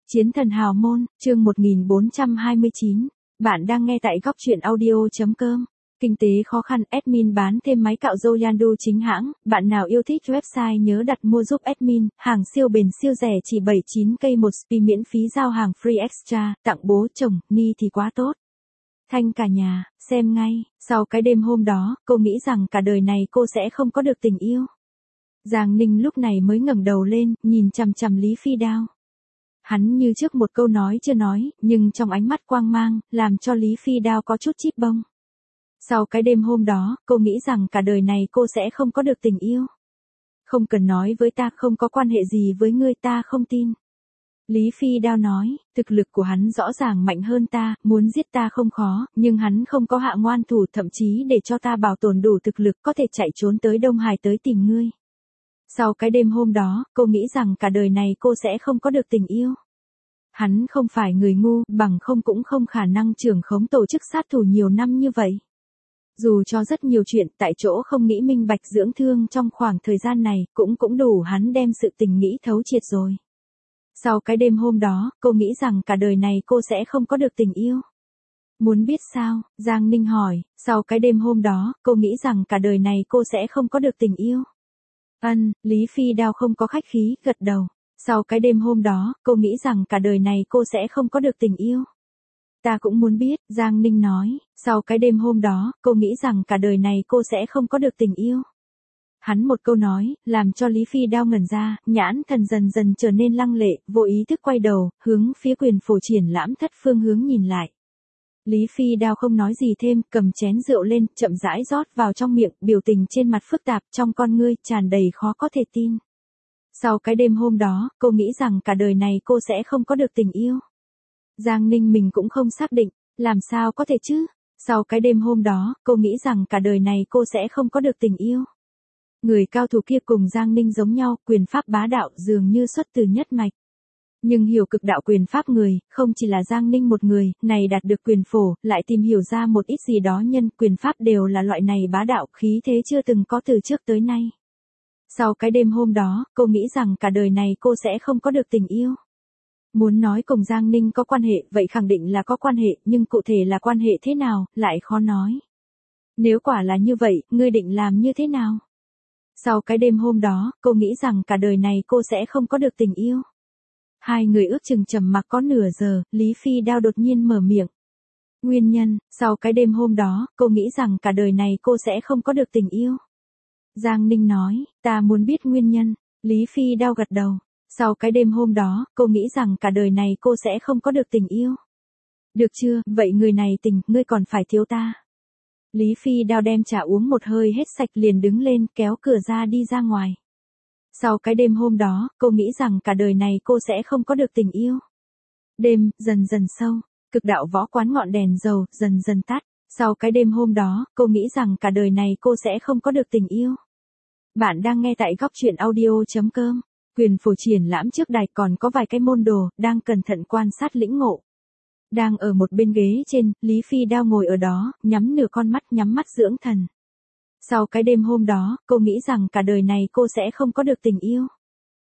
Chiến thần hào môn, chương 1429. Bạn đang nghe tại góc truyện audio.com. Kinh tế khó khăn, admin bán thêm máy cạo râu Yandu chính hãng. Bạn nào yêu thích website nhớ đặt mua giúp admin. Hàng siêu bền siêu rẻ chỉ 79k một spi miễn phí giao hàng free extra. Tặng bố chồng, ni thì quá tốt. Thanh cả nhà, xem ngay. Sau cái đêm hôm đó, cô nghĩ rằng cả đời này cô sẽ không có được tình yêu. Giang Ninh lúc này mới ngẩng đầu lên, nhìn chằm chằm Lý Phi Đao. Hắn như trước một câu nói chưa nói, nhưng trong ánh mắt quang mang, làm cho Lý Phi Đao có chút chít bông. Sau cái đêm hôm đó, cô nghĩ rằng cả đời này cô sẽ không có được tình yêu. Không cần nói với ta, không có quan hệ gì với ngươi, ta không tin. Lý Phi Đao nói, thực lực của hắn rõ ràng mạnh hơn ta, muốn giết ta không khó, nhưng hắn không có hạ ngoan thủ, thậm chí để cho ta bảo tồn đủ thực lực có thể chạy trốn tới Đông Hải tới tìm ngươi. Sau cái đêm hôm đó, cô nghĩ rằng cả đời này cô sẽ không có được tình yêu. Hắn không phải người ngu, bằng không cũng không khả năng trưởng khống tổ chức sát thủ nhiều năm như vậy. Dù cho rất nhiều chuyện tại chỗ không nghĩ minh bạch dưỡng thương trong khoảng thời gian này, cũng đủ hắn đem sự tình nghĩ thấu triệt rồi. Sau cái đêm hôm đó, cô nghĩ rằng cả đời này cô sẽ không có được tình yêu. Muốn biết sao? Giang Ninh hỏi, sau cái đêm hôm đó, cô nghĩ rằng cả đời này cô sẽ không có được tình yêu. Lý Phi Đao không có khách khí, gật đầu. Sau cái đêm hôm đó, cô nghĩ rằng cả đời này cô sẽ không có được tình yêu. Ta cũng muốn biết, Giang Ninh nói, sau cái đêm hôm đó, cô nghĩ rằng cả đời này cô sẽ không có được tình yêu. Hắn một câu nói, làm cho Lý Phi Đao ngẩn ra, nhãn thần dần dần trở nên lăng lệ, vô ý thức quay đầu, hướng phía quyền phổ triển lãm thất phương hướng nhìn lại. Lý Phi Đao không nói gì thêm, cầm chén rượu lên, chậm rãi rót vào trong miệng, biểu tình trên mặt phức tạp, trong con ngươi, tràn đầy khó có thể tin. Sau cái đêm hôm đó, cô nghĩ rằng cả đời này cô sẽ không có được tình yêu. Giang Ninh mình cũng không xác định, làm sao có thể chứ? Sau cái đêm hôm đó, cô nghĩ rằng cả đời này cô sẽ không có được tình yêu. Người cao thủ kia cùng Giang Ninh giống nhau, quyền pháp bá đạo dường như xuất từ nhất mạch. Nhưng hiểu cực đạo quyền pháp người, không chỉ là Giang Ninh một người, này đạt được quyền phổ, lại tìm hiểu ra một ít gì đó nhân quyền pháp đều là loại này bá đạo, khí thế chưa từng có từ trước tới nay. Sau cái đêm hôm đó, cô nghĩ rằng cả đời này cô sẽ không có được tình yêu. Muốn nói cùng Giang Ninh có quan hệ, vậy khẳng định là có quan hệ, nhưng cụ thể là quan hệ thế nào, lại khó nói. Nếu quả là như vậy, ngươi định làm như thế nào? Sau cái đêm hôm đó, cô nghĩ rằng cả đời này cô sẽ không có được tình yêu. Hai người ước chừng trầm mặc có nửa giờ, Lý Phi Đao đột nhiên mở miệng. Nguyên nhân, sau cái đêm hôm đó, cô nghĩ rằng cả đời này cô sẽ không có được tình yêu. Giang Ninh nói, ta muốn biết nguyên nhân. Lý Phi Đao gật đầu. Sau cái đêm hôm đó, cô nghĩ rằng cả đời này cô sẽ không có được tình yêu. Được chưa, vậy người này tình, ngươi còn phải thiếu ta. Lý Phi Đao đem trà uống một hơi hết sạch liền đứng lên, kéo cửa ra đi ra ngoài. Sau cái đêm hôm đó, cô nghĩ rằng cả đời này cô sẽ không có được tình yêu. Đêm, dần dần sâu, cực đạo võ quán ngọn đèn dầu, dần dần tắt. Sau cái đêm hôm đó, cô nghĩ rằng cả đời này cô sẽ không có được tình yêu. Bạn đang nghe tại góc truyện audio.com. Quyền phổ triển lãm trước đài còn có vài cái môn đồ, đang cẩn thận quan sát lĩnh ngộ. Đang ở một bên ghế trên, Lý Phi Đao ngồi ở đó, nhắm nửa con mắt, nhắm mắt dưỡng thần. Sau cái đêm hôm đó, cô nghĩ rằng cả đời này cô sẽ không có được tình yêu.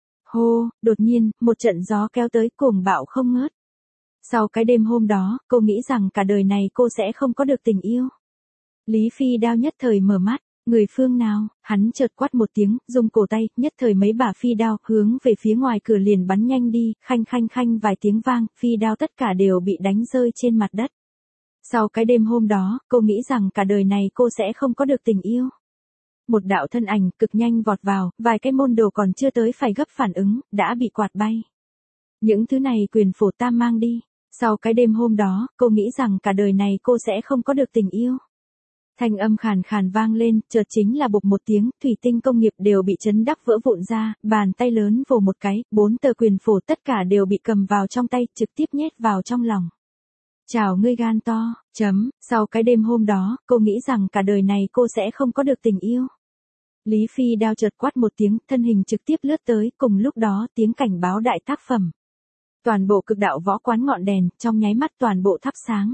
Hô, đột nhiên, một trận gió kéo tới cuồng bạo không ngớt. Sau cái đêm hôm đó, cô nghĩ rằng cả đời này cô sẽ không có được tình yêu. Lý Phi Đao nhất thời mở mắt, người phương nào, hắn chợt quát một tiếng, dùng cổ tay, nhất thời mấy bả phi đao, hướng về phía ngoài cửa liền bắn nhanh đi, khanh khanh khanh vài tiếng vang, phi đao tất cả đều bị đánh rơi trên mặt đất. Sau cái đêm hôm đó, cô nghĩ rằng cả đời này cô sẽ không có được tình yêu. Một đạo thân ảnh cực nhanh vọt vào, vài cái môn đồ còn chưa tới phải gấp phản ứng, đã bị quạt bay. Những thứ này quyền phổ tam mang đi. Sau cái đêm hôm đó, cô nghĩ rằng cả đời này cô sẽ không có được tình yêu. Thanh âm khàn khàn vang lên, chợt chính là bụp một tiếng, thủy tinh công nghiệp đều bị chấn đắc vỡ vụn ra, bàn tay lớn vồ một cái, 4 tờ quyền phổ tất cả đều bị cầm vào trong tay, trực tiếp nhét vào trong lòng. Chào ngươi gan to, sau cái đêm hôm đó, cô nghĩ rằng cả đời này cô sẽ không có được tình yêu. Lý Phi Đao chợt quát một tiếng, thân hình trực tiếp lướt tới, cùng lúc đó tiếng cảnh báo đại tác phẩm. Toàn bộ cực đạo võ quán ngọn đèn, trong nháy mắt toàn bộ thắp sáng.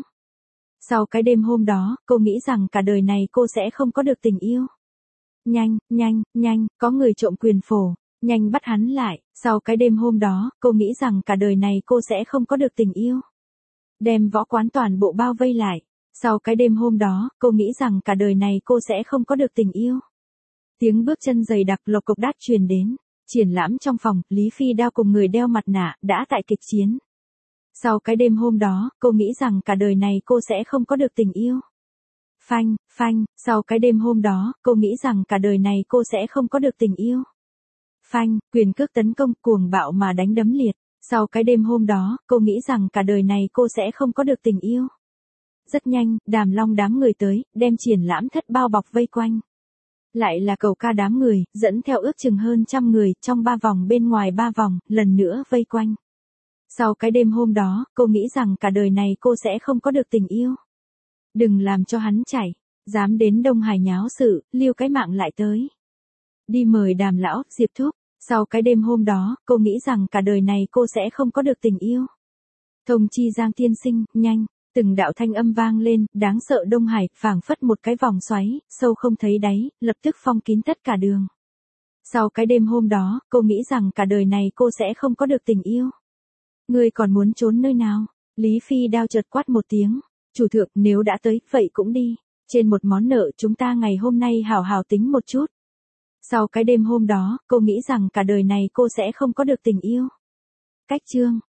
Sau cái đêm hôm đó, cô nghĩ rằng cả đời này cô sẽ không có được tình yêu. Nhanh, có người trộm quyền phổ. Nhanh bắt hắn lại, sau cái đêm hôm đó, cô nghĩ rằng cả đời này cô sẽ không có được tình yêu. Đem võ quán toàn bộ bao vây lại. Sau cái đêm hôm đó, cô nghĩ rằng cả đời này cô sẽ không có được tình yêu. Tiếng bước chân dày đặc lộc cộc đát truyền đến. Triển lãm trong phòng, Lý Phi Đao cùng người đeo mặt nạ, đã tại kịch chiến. Sau cái đêm hôm đó, cô nghĩ rằng cả đời này cô sẽ không có được tình yêu. Phanh, phanh, sau cái đêm hôm đó, cô nghĩ rằng cả đời này cô sẽ không có được tình yêu. Phanh, quyền cước tấn công cuồng bạo mà đánh đấm liệt. Sau cái đêm hôm đó, cô nghĩ rằng cả đời này cô sẽ không có được tình yêu. Rất nhanh, Đàm Long đám người tới, đem triển lãm thất bao bọc vây quanh. Lại là cầu ca đám người, dẫn theo ước chừng hơn 100 người, trong 3 vòng bên ngoài 3 vòng, lần nữa vây quanh. Sau cái đêm hôm đó, cô nghĩ rằng cả đời này cô sẽ không có được tình yêu. Đừng làm cho hắn chảy, dám đến Đông Hải nháo sự, lưu cái mạng lại tới. Đi mời Đàm lão, Diệp thúc. Sau cái đêm hôm đó, cô nghĩ rằng cả đời này cô sẽ không có được tình yêu. Thông chi Giang tiên sinh, nhanh. Từng đạo thanh âm vang lên, đáng sợ Đông Hải, phảng phất một cái vòng xoáy, sâu không thấy đáy, lập tức phong kín tất cả đường. Sau cái đêm hôm đó, cô nghĩ rằng cả đời này cô sẽ không có được tình yêu. Ngươi còn muốn trốn nơi nào? Lý Phi Đao chợt quát một tiếng. Chủ thượng, nếu đã tới, vậy cũng đi. Trên một món nợ chúng ta ngày hôm nay hào hào tính một chút. Sau cái đêm hôm đó, cô nghĩ rằng cả đời này cô sẽ không có được tình yêu. Cách chương